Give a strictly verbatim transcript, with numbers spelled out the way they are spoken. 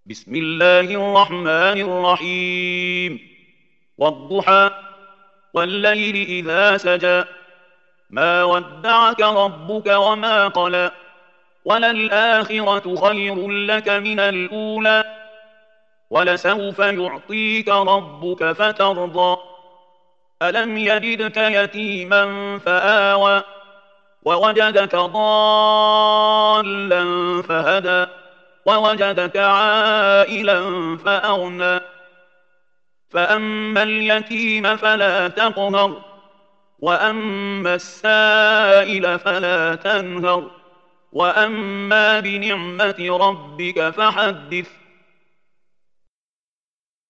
بسم الله الرحمن الرحيم والضحى والليل إذا سجى ما ودعك ربك وما قلى وللآخرة خير لك من الأولى ولسوف يعطيك ربك فترضى ألم يجدك يتيما فآوى ووجدك ضالا فهدى ووجدك عائلا فأغنى فأما اليتيم فلا تقهر وأما السائل فلا تنهر وأما بنعمة ربك فحدث